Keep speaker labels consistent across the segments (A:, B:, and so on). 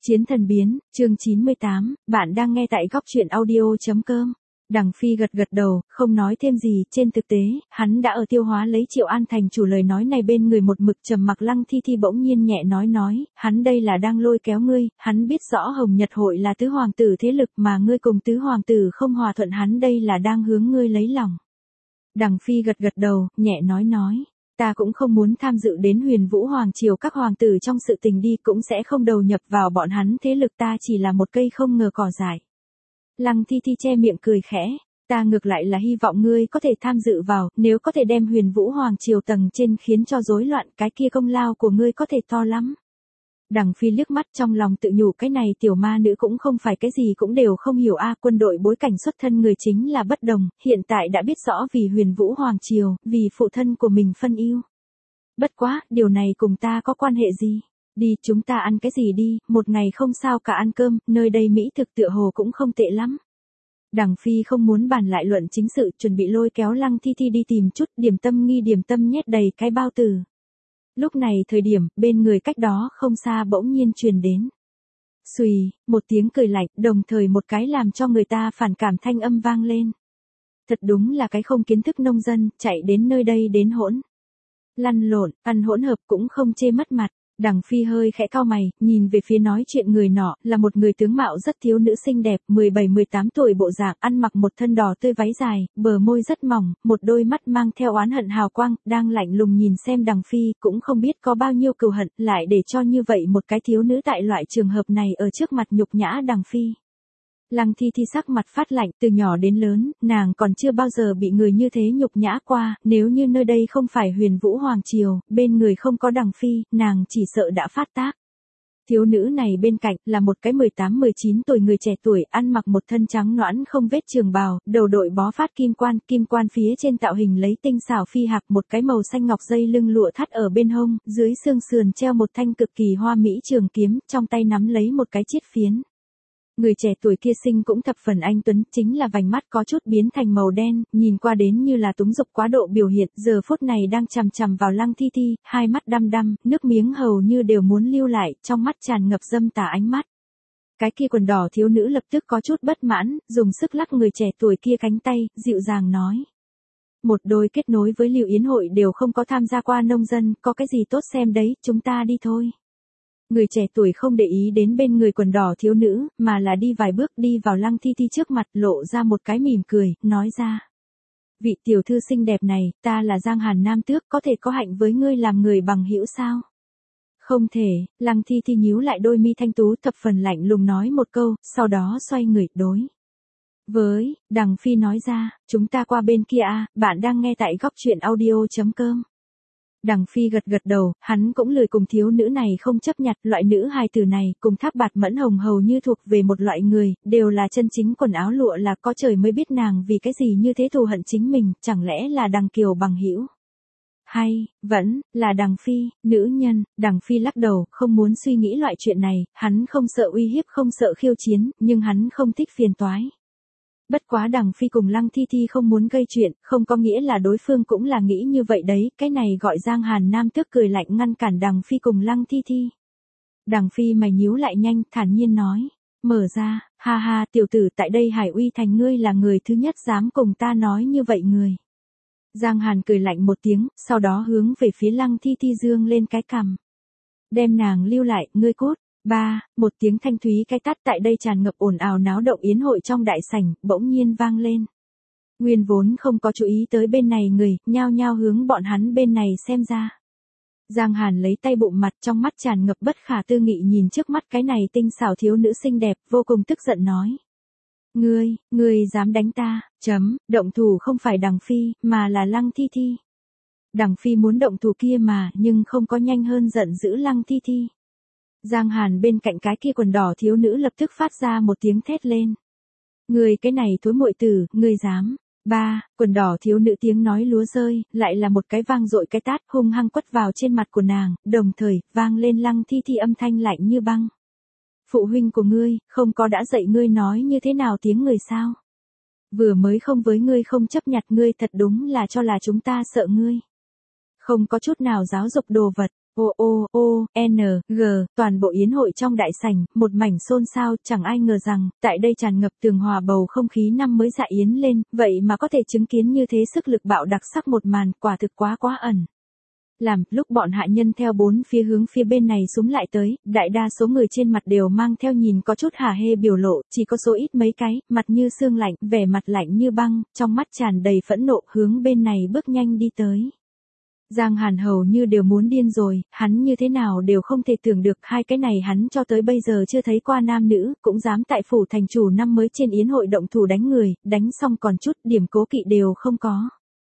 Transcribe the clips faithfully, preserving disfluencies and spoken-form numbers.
A: Chiến thần biến, chương chín mươi tám, bạn đang nghe tại góc truyện audio.com. Đằng Phi gật gật đầu, không nói thêm gì, trên thực tế, hắn đã ở tiêu hóa lấy Triệu An thành chủ lời nói này bên người một mực trầm mặc Lăng Thi Thi bỗng nhiên nhẹ nói nói, hắn đây là đang lôi kéo ngươi, hắn biết rõ Hồng Nhật hội là tứ hoàng tử thế lực mà ngươi cùng tứ hoàng tử không hòa thuận, hắn đây là đang hướng ngươi lấy lòng. Đằng Phi gật gật đầu, nhẹ nói nói. Ta cũng không muốn tham dự đến Huyền Vũ Hoàng Triều các hoàng tử trong sự tình đi, cũng sẽ không đầu nhập vào bọn hắn thế lực, ta chỉ là một cây không ngờ cỏ dại. Lăng Thi Thi che miệng cười khẽ, ta ngược lại là hy vọng ngươi có thể tham dự vào, nếu có thể đem Huyền Vũ Hoàng Triều tầng trên khiến cho rối loạn, cái kia công lao của ngươi có thể to lắm. Đằng Phi liếc mắt trong lòng tự nhủ, cái này tiểu ma nữ cũng không phải cái gì cũng đều không hiểu a, quân đội bối cảnh xuất thân người chính là bất đồng, hiện tại đã biết rõ vì Huyền Vũ Hoàng Triều, vì phụ thân của mình phân ưu. Bất quá, điều này cùng ta có quan hệ gì? Đi, chúng ta ăn cái gì đi, một ngày không sao cả ăn cơm, nơi đây mỹ thực tựa hồ cũng không tệ lắm. Đằng Phi không muốn bàn lại luận chính sự, chuẩn bị lôi kéo Lăng Thi Thi đi tìm chút điểm tâm nghi điểm tâm nhét đầy cái bao tử. Lúc này thời điểm, bên người cách đó không xa bỗng nhiên truyền đến. Xùy, một tiếng cười lạnh, đồng thời một cái làm cho người ta phản cảm thanh âm vang lên. Thật đúng là cái không kiến thức nông dân, chạy đến nơi đây đến hỗn. Lăn lộn, ăn hỗn hợp cũng không chê mất mặt. Đằng Phi hơi khẽ cau mày, nhìn về phía nói chuyện người nọ, là một người tướng mạo rất thiếu nữ xinh đẹp, mười bảy mười tám tuổi bộ dạng, ăn mặc một thân đỏ tươi váy dài, bờ môi rất mỏng, một đôi mắt mang theo oán hận hào quang, đang lạnh lùng nhìn xem Đằng Phi, cũng không biết có bao nhiêu cừu hận, lại để cho như vậy một cái thiếu nữ tại loại trường hợp này ở trước mặt nhục nhã Đằng Phi. Lăng Thi Thi sắc mặt phát lạnh, từ nhỏ đến lớn, nàng còn chưa bao giờ bị người như thế nhục nhã qua, nếu như nơi đây không phải Huyền Vũ Hoàng Triều, bên người không có Đằng Phi, nàng chỉ sợ đã phát tác. Thiếu nữ này bên cạnh là một cái mười tám mười chín tuổi người trẻ tuổi, ăn mặc một thân trắng nõn không vết trường bào, đầu đội bó phát kim quan, kim quan phía trên tạo hình lấy tinh xảo phi hạc, một cái màu xanh ngọc dây lưng lụa thắt ở bên hông, dưới xương sườn treo một thanh cực kỳ hoa mỹ trường kiếm, trong tay nắm lấy một cái chiết phiến. Người trẻ tuổi kia sinh cũng thập phần anh tuấn, chính là vành mắt có chút biến thành màu đen, nhìn qua đến như là túng dục quá độ biểu hiện, giờ phút này đang chằm chằm vào Lăng Thi Thi, hai mắt đăm đăm, nước miếng hầu như đều muốn lưu lại, trong mắt tràn ngập dâm tà ánh mắt. Cái kia quần đỏ thiếu nữ lập tức có chút bất mãn, dùng sức lắc người trẻ tuổi kia cánh tay, dịu dàng nói. Một đôi kết nối với Lưu Yến hội đều không có tham gia qua nông dân, có cái gì tốt xem đấy, chúng ta đi thôi. Người trẻ tuổi không để ý đến bên người quần đỏ thiếu nữ, mà là đi vài bước đi vào Lăng Thi Thi trước mặt, lộ ra một cái mỉm cười, nói ra. Vị tiểu thư xinh đẹp này, ta là Giang Hàn Nam Tước, có thể có hạnh với ngươi làm người bằng hữu sao? Không thể, Lăng Thi Thi nhíu lại đôi mi thanh tú thập phần lạnh lùng nói một câu, sau đó xoay người đối. Với, Đằng Phi nói ra, chúng ta qua bên kia a, bạn đang nghe tại góc truyện audio.com. Đằng Phi gật gật đầu, hắn cũng lười cùng thiếu nữ này không chấp nhặt, loại nữ hài tử này, cùng Tháp Bạt Mẫn Hồng hầu như thuộc về một loại người, đều là chân chính quần áo lụa là có trời mới biết nàng vì cái gì như thế thù hận chính mình, chẳng lẽ là Đằng Kiều bằng hữu? Hay, vẫn, là Đằng Phi, nữ nhân, Đằng Phi lắc đầu, không muốn suy nghĩ loại chuyện này, hắn không sợ uy hiếp không sợ khiêu chiến, nhưng hắn không thích phiền toái. Bất quá Đằng Phi cùng Lăng Thi Thi không muốn gây chuyện, không có nghĩa là đối phương cũng là nghĩ như vậy đấy, cái này gọi Giang Hàn Nam Tước cười lạnh ngăn cản Đằng Phi cùng Lăng Thi Thi. Đằng Phi mày nhíu lại nhanh, thản nhiên nói, mở ra, ha ha tiểu tử tại đây Hải Uy thành ngươi là người thứ nhất dám cùng ta nói như vậy người. Giang Hàn cười lạnh một tiếng, sau đó hướng về phía Lăng Thi Thi dương lên cái cằm. Đem nàng lưu lại, ngươi cút. Ba, một tiếng thanh thúy cái tát tại đây tràn ngập ồn ào náo động yến hội trong đại sảnh, bỗng nhiên vang lên. Nguyên vốn không có chú ý tới bên này người, nhao nhao hướng bọn hắn bên này xem ra. Giang Hàn lấy tay bụng mặt trong mắt tràn ngập bất khả tư nghị nhìn trước mắt cái này tinh xảo thiếu nữ xinh đẹp, vô cùng tức giận nói. Ngươi, ngươi dám đánh ta, chấm, động thủ không phải Đằng Phi, mà là Lăng Thi Thi. Đằng Phi muốn động thủ kia mà, nhưng không có nhanh hơn giận dữ Lăng Thi Thi. Giang Hàn bên cạnh cái kia quần đỏ thiếu nữ lập tức phát ra một tiếng thét lên. Người cái này thối muội tử, ngươi dám. Ba, quần đỏ thiếu nữ tiếng nói lúa rơi, lại là một cái vang dội cái tát hung hăng quất vào trên mặt của nàng, đồng thời, vang lên Lăng Thi Thi âm thanh lạnh như băng. Phụ huynh của ngươi, không có đã dạy ngươi nói như thế nào tiếng người sao? Vừa mới không với ngươi không chấp nhặt ngươi thật đúng là cho là chúng ta sợ ngươi. Không có chút nào giáo dục đồ vật. O O O N G, toàn bộ yến hội trong đại sảnh, một mảnh xôn xao, chẳng ai ngờ rằng, tại đây tràn ngập tường hòa bầu không khí năm mới dạ yến lên, vậy mà có thể chứng kiến như thế sức lực bạo đặc sắc một màn, quả thực quá quá ẩn. Làm, lúc bọn hạ nhân theo bốn phía hướng phía bên này xúm lại tới, đại đa số người trên mặt đều mang theo nhìn có chút hả hê biểu lộ, chỉ có số ít mấy cái, mặt như xương lạnh, vẻ mặt lạnh như băng, trong mắt tràn đầy phẫn nộ, hướng bên này bước nhanh đi tới. Giang Hàn hầu như đều muốn điên rồi, hắn như thế nào đều không thể tưởng được hai cái này hắn cho tới bây giờ chưa thấy qua nam nữ, cũng dám tại phủ thành chủ năm mới trên yến hội động thủ đánh người, đánh xong còn chút điểm cố kỵ đều không có.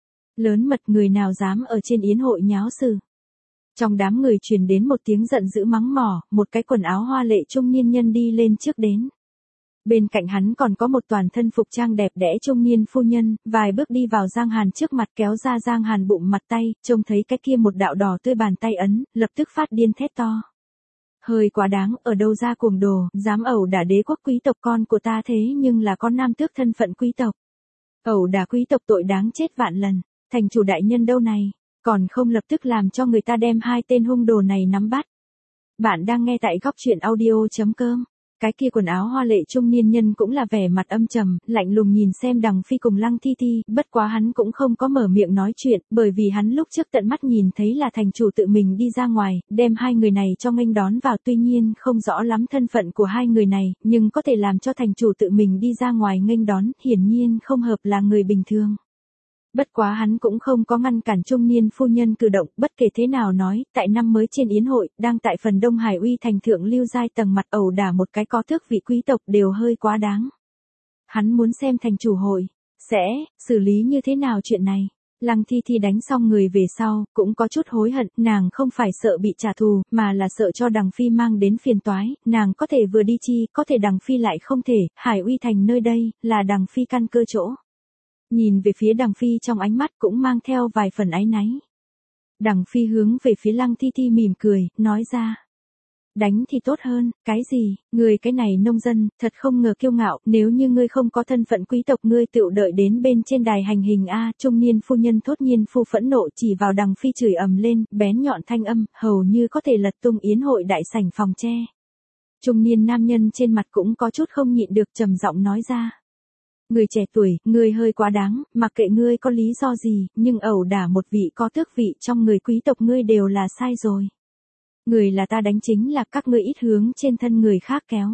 A: Lớn mật người nào dám ở trên yến hội nháo sự. Trong đám người truyền đến một tiếng giận dữ mắng mỏ, một cái quần áo hoa lệ trung niên nhân đi lên trước đến. Bên cạnh hắn còn có một toàn thân phục trang đẹp đẽ trung niên phu nhân, vài bước đi vào Giang Hàn trước mặt kéo ra Giang Hàn bụng mặt tay, trông thấy cái kia một đạo đỏ tươi bàn tay ấn, lập tức phát điên thét to. Hơi quá đáng, ở đâu ra cuồng đồ, dám ẩu đả đế quốc quý tộc con của ta thế nhưng là con nam tước thân phận quý tộc. Ẩu đả quý tộc tội đáng chết vạn lần, thành chủ đại nhân đâu này, còn không lập tức làm cho người ta đem hai tên hung đồ này nắm bắt. Bạn đang nghe tại góc truyện audio chấm com. Cái kia quần áo hoa lệ trung niên nhân cũng là vẻ mặt âm trầm, lạnh lùng nhìn xem Đằng Phi cùng Lăng Thi Thi, bất quá hắn cũng không có mở miệng nói chuyện, bởi vì hắn lúc trước tận mắt nhìn thấy là thành chủ tự mình đi ra ngoài, đem hai người này cho nghênh đón vào, tuy nhiên không rõ lắm thân phận của hai người này, nhưng có thể làm cho thành chủ tự mình đi ra ngoài nghênh đón, hiển nhiên không hợp là người bình thường. Bất quá hắn cũng không có ngăn cản trung niên phu nhân cử động, bất kể thế nào nói, tại năm mới trên yến hội, đang tại phần Đông Hải uy thành thượng lưu giai tầng mặt ẩu đả một cái có thước vị quý tộc đều hơi quá đáng. Hắn muốn xem thành chủ hội, sẽ, xử lý như thế nào chuyện này. Lăng Thi Thi đánh xong người về sau, cũng có chút hối hận, nàng không phải sợ bị trả thù, mà là sợ cho Đằng Phi mang đến phiền toái, nàng có thể vừa đi chi, có thể Đằng Phi lại không thể, Hải uy thành nơi đây, là Đằng Phi căn cơ chỗ. Nhìn về phía Đằng Phi trong ánh mắt cũng mang theo vài phần áy náy. Đằng Phi hướng về phía Lăng Thi Thi mỉm cười, nói ra. Đánh thì tốt hơn, cái gì, người cái này nông dân, thật không ngờ kiêu ngạo, nếu như ngươi không có thân phận quý tộc ngươi tự đợi đến bên trên đài hành hình a. Trung niên phu nhân thốt nhiên phu phẫn nộ chỉ vào Đằng Phi chửi ầm lên, bén nhọn thanh âm, hầu như có thể lật tung yến hội đại sảnh phòng tre. Trung niên nam nhân trên mặt cũng có chút không nhịn được trầm giọng nói ra. Người trẻ tuổi, ngươi hơi quá đáng, mặc kệ ngươi có lý do gì, nhưng ẩu đả một vị có tước vị trong người quý tộc ngươi đều là sai rồi. Người là ta đánh chính là các ngươi ít hướng trên thân người khác kéo.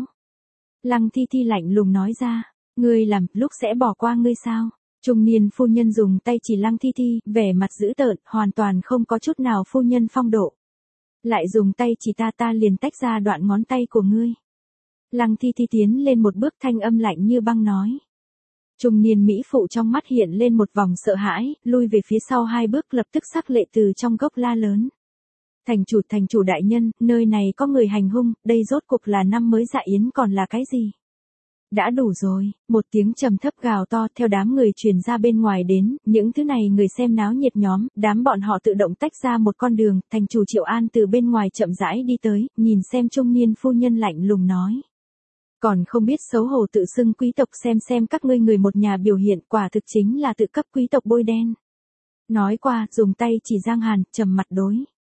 A: Lăng Thi Thi lạnh lùng nói ra, ngươi làm, lúc sẽ bỏ qua ngươi sao? Trung niên phu nhân dùng tay chỉ Lăng Thi Thi, vẻ mặt dữ tợn, hoàn toàn không có chút nào phu nhân phong độ. Lại dùng tay chỉ ta ta liền tách ra đoạn ngón tay của ngươi. Lăng Thi Thi tiến lên một bước thanh âm lạnh như băng nói. Trung niên mỹ phụ trong mắt hiện lên một vòng sợ hãi, lui về phía sau hai bước lập tức sắc lệ từ trong gốc la lớn. Thành chủ thành chủ đại nhân, nơi này có người hành hung, đây rốt cuộc là năm mới dạ yến còn là cái gì? Đã đủ rồi, một tiếng trầm thấp gào to theo đám người truyền ra bên ngoài đến, những thứ này người xem náo nhiệt nhóm, đám bọn họ tự động tách ra một con đường, thành chủ Triệu An từ bên ngoài chậm rãi đi tới, nhìn xem trung niên phu nhân lạnh lùng nói. Còn không biết xấu hổ tự xưng quý tộc xem xem các ngươi người một nhà biểu hiện quả thực chính là tự cấp quý tộc bôi đen. Nói qua, dùng tay chỉ Giang Hàn, trầm mặt đối.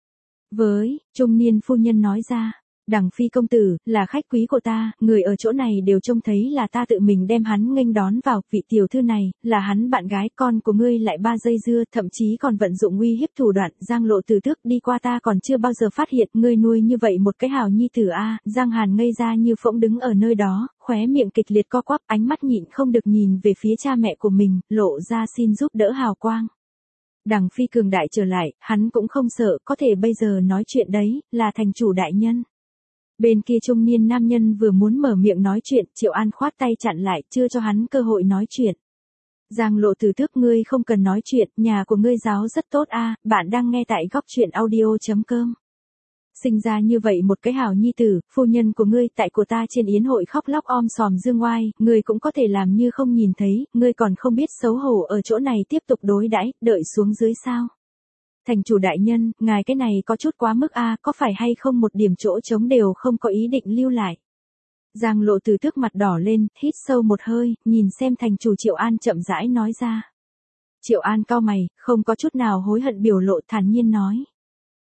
A: Với, trung niên phu nhân nói ra, Đằng Phi công tử, là khách quý của ta, người ở chỗ này đều trông thấy là ta tự mình đem hắn nghênh đón vào, vị tiểu thư này, là hắn bạn gái con của ngươi lại ba dây dưa, thậm chí còn vận dụng uy hiếp thủ đoạn, Giang Lộ từ tước đi qua ta còn chưa bao giờ phát hiện, ngươi nuôi như vậy một cái hào nhi tử a. Giang Hàn ngây ra như phỗng đứng ở nơi đó, khóe miệng kịch liệt co quắp, ánh mắt nhịn không được nhìn về phía cha mẹ của mình, lộ ra xin giúp đỡ hào quang. Đằng Phi cường đại trở lại, hắn cũng không sợ, có thể bây giờ nói chuyện đấy, là thành chủ đại nhân. Bên kia trung niên nam nhân vừa muốn mở miệng nói chuyện, Triệu An khoát tay chặn lại, chưa cho hắn cơ hội nói chuyện. Giang Lộ từ tước ngươi không cần nói chuyện, nhà của ngươi giáo rất tốt a. Bạn đang nghe tại góc truyện audio chấm com. Sinh ra như vậy một cái hảo nhi tử, phu nhân của ngươi tại của ta trên yến hội khóc lóc om sòm dương oai, ngươi cũng có thể làm như không nhìn thấy, ngươi còn không biết xấu hổ ở chỗ này tiếp tục đối đãi, đợi xuống dưới sao. Thành chủ đại nhân, ngài cái này có chút quá mức a, có phải hay không một điểm chỗ trống đều không có ý định lưu lại. Giang Lộ từ tước mặt đỏ lên, hít sâu một hơi, nhìn xem thành chủ Triệu An chậm rãi nói ra. Triệu An cau mày, không có chút nào hối hận biểu lộ thản nhiên nói.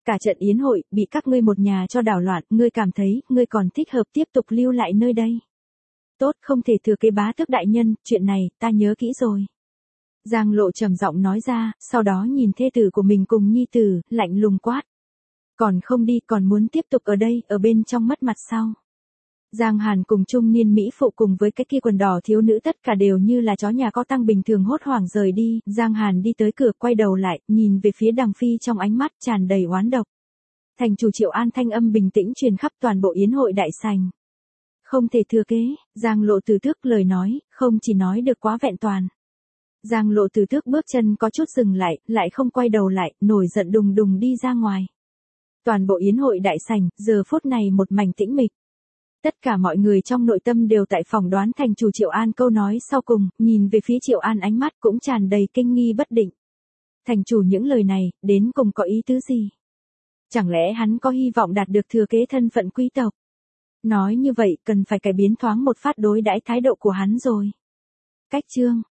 A: Cả trận yến hội, bị các ngươi một nhà cho đảo loạn, ngươi cảm thấy, ngươi còn thích hợp tiếp tục lưu lại nơi đây. Tốt, không thể thừa kế bá tước đại nhân, chuyện này, ta nhớ kỹ rồi. Giang Lộ trầm giọng nói ra, sau đó nhìn thê tử của mình cùng nhi tử, lạnh lùng quát. Còn không đi, còn muốn tiếp tục ở đây, ở bên trong mất mặt sao? Giang Hàn cùng trung niên Mỹ phụ cùng với cái kia quần đỏ thiếu nữ tất cả đều như là chó nhà có tăng bình thường hốt hoảng rời đi. Giang Hàn đi tới cửa quay đầu lại, nhìn về phía Đằng Phi trong ánh mắt tràn đầy oán độc. Thành chủ Triệu An thanh âm bình tĩnh truyền khắp toàn bộ yến hội đại sảnh. Không thể thừa kế, Giang Lộ Tử Tước lời nói, không chỉ nói được quá vẹn toàn. Giang Lộ Tử Tước bước chân có chút dừng lại, lại không quay đầu lại, nổi giận đùng đùng đi ra ngoài. Toàn bộ yến hội đại sảnh, giờ phút này một mảnh tĩnh mịch. Tất cả mọi người trong nội tâm đều tại phòng đoán thành chủ Triệu An câu nói sau cùng, nhìn về phía Triệu An ánh mắt cũng tràn đầy kinh nghi bất định. Thành chủ những lời này, đến cùng có ý tứ gì? Chẳng lẽ hắn có hy vọng đạt được thừa kế thân phận quý tộc? Nói như vậy, cần phải cải biến thoáng một phát đối đãi thái độ của hắn rồi. Cách chương